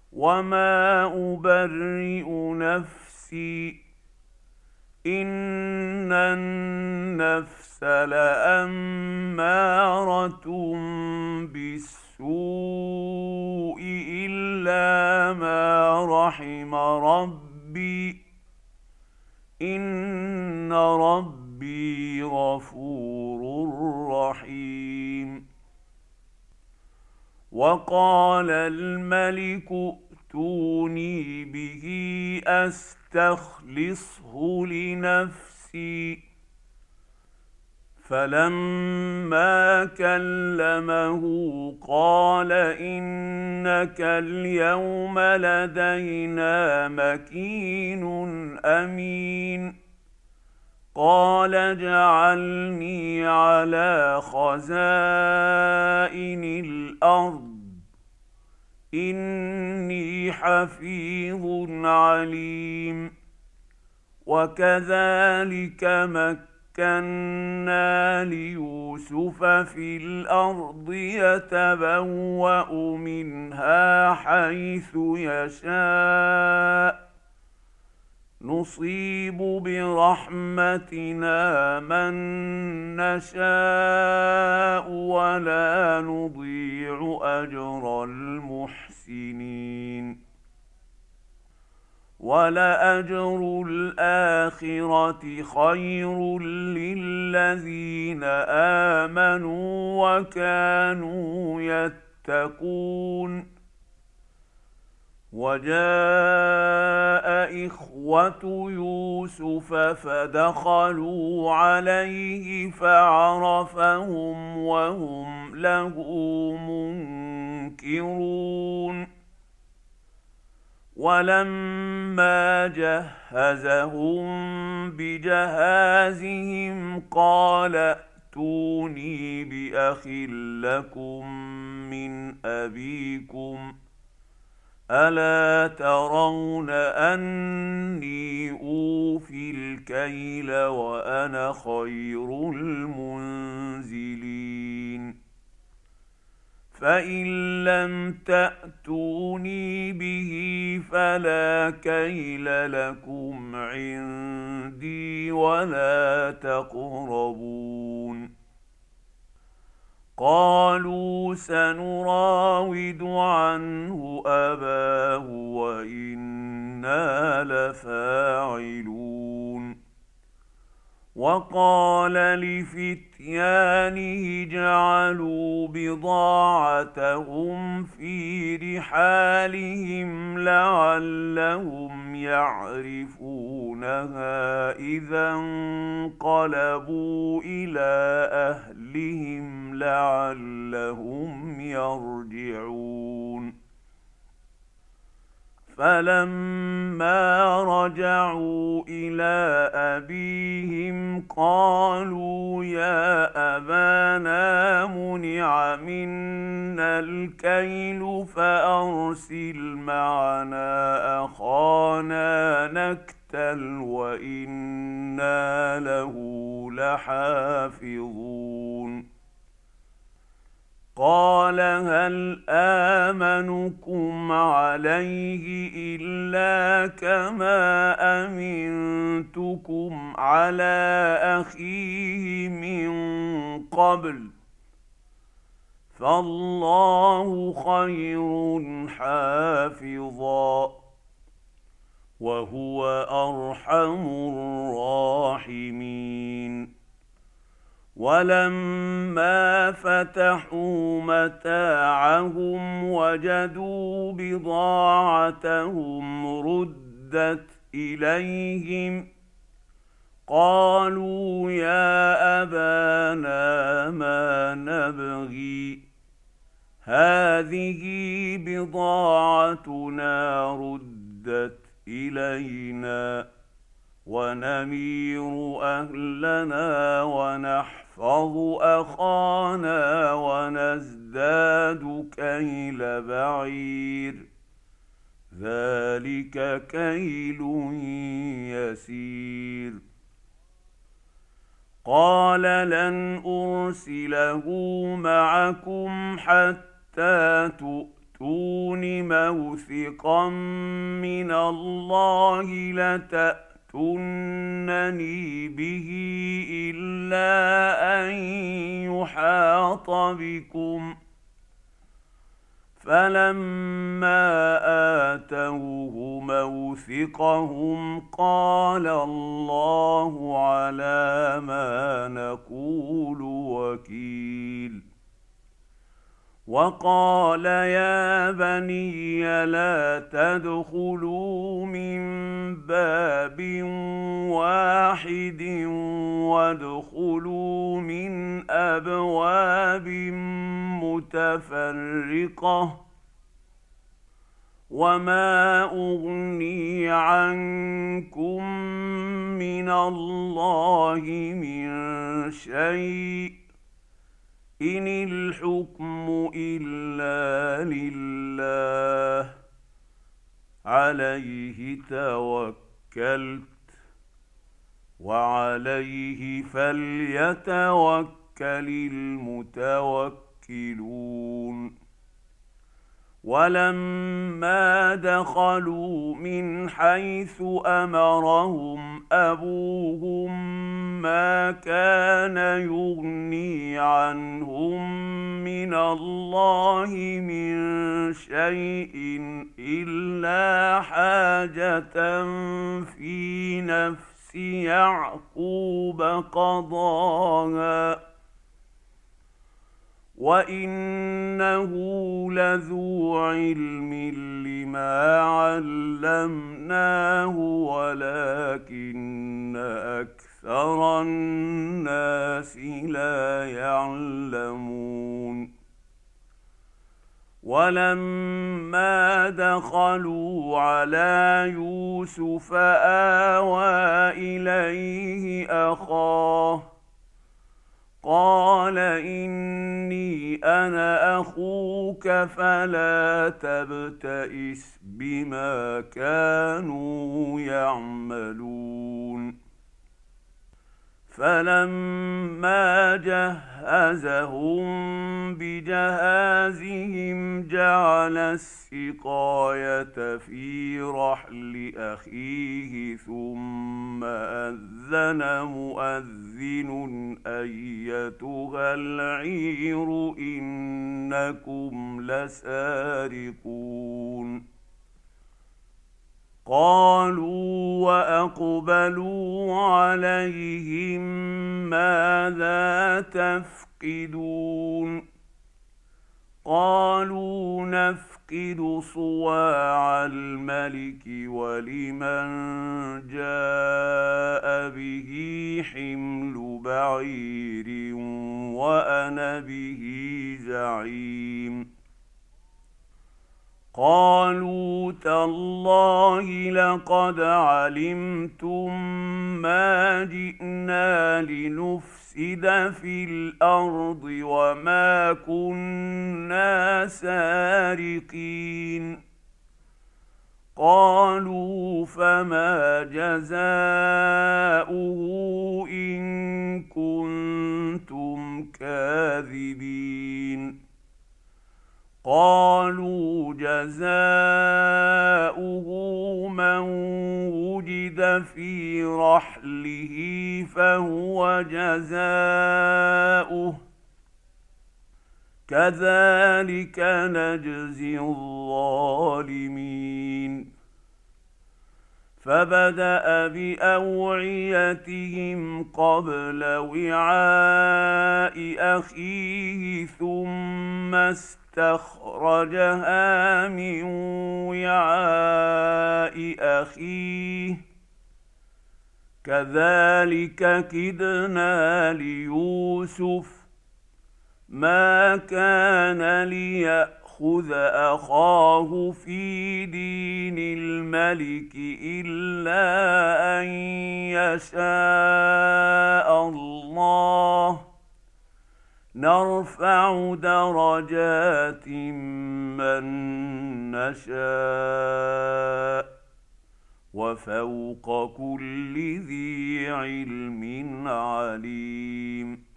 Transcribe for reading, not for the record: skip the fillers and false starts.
وما أبرئ نفسي، إن النفس لأمارة بالسوء إلا ما رحم ربي، إن ربي غفور رحيم. وقال الملك ائتوني به أستخلصه لنفسي، فلما كلمه قال إنك اليوم لدينا مكين أمين. قال اجعلني على خزائن الأرض إني حفيظ عليم. وكذلك مكنا ليوسف في الأرض يتبوأ منها حيث يشاء، نصيب برحمتنا من نشاء ولا نضيع أجر المحسنين. ولأجر الآخرة خير للذين آمنوا وكانوا يتقون. وجاء إخوة يوسف فدخلوا عليه فعرفهم وهم له منكرون. ولما جهزهم بجهازهم قال ائتوني بأخ لكم من أبيكم، ألا ترون أني أوفي الكيل وأنا خير المنزلين؟ فإن لم تأتوني به فلا كيل لكم عندي ولا تقربون. قالوا سنراود عنه أباه وإنا لفاعلون. وقال لفتيانه اجعلوا بضاعتهم في رحالهم لعلهم يعرفونها إذا انقلبوا إلى أهلهم لعلهم يرجعون. فلما رجعوا إلى أبيهم قالوا يا أبانا منع منا الكيل فأرسل معنا أخانا نكتل وإنا له لحافظون. قال هل آمنكم عليه إلا كما أمنتكم على أخيه من قبل، فالله خير حافظا وهو أرحم الراحمين. ولما فتحوا متاعهم وجدوا بضاعتهم ردت إليهم قالوا يا أبانا ما نبغي هذه بضاعتنا ردت إلينا ونمير أهلنا ونحفظ أخانا ونزداد كيل بعير، ذلك كيل يسير. قال لن أرسله معكم حتى تؤتون تؤتون موثقا من الله لتأتونني به إلا أن يحاط بكم. فلما آتوه موثقهم قال الله على ما نقول وكيل. وقال يا بني لا تدخلوا من باب واحد وادخلوا من أبواب متفرقة وما أغني عنكم من الله من شيء إن الحكم إلا لله عليه توكلت وعليه فليتوكل المتوكلون. ولما دخلوا من حيث أمرهم أبوهم ما كان يغني عنهم من الله من شيء إلا حاجة في نفس يعقوب قضاها وإنه لذو علم لما علمناه ولكن أكثر الناس لا يعلمون. ولما دخلوا على يوسف آوى إليه أخاه قال إني أنا أخوك فلا تبتئس بما كانوا يعملون. فلما جهزهم بجهازهم جعل السقاية في رحل أخيه ثم أذن مؤذن أيتها العير إنكم لسارقون. قالوا وأقبلوا عليهم ماذا تفقدون قالوا نفقد صواع الملك ولمن جاء به حمل بعير وأنا به زعيم. قالوا تالله لقد علمتم ما جئنا لنفسد في الأرض وما كنا سارقين. قالوا فما جزاؤه إن كنتم كاذبين. قالوا جزاؤه من وجد في رحله فهو جزاؤه كذلك نجزي الظالمين. فبدأ بأوعيتهم قبل وعاء أخيه ثم استخرجها من وعاء أخيه كذلك كدنا ليوسف ما كان ليأخذ أخاه في دين الملك إلا أن يشاء الله نرفع درجات من نشاء وفوق كل ذي علم عليم.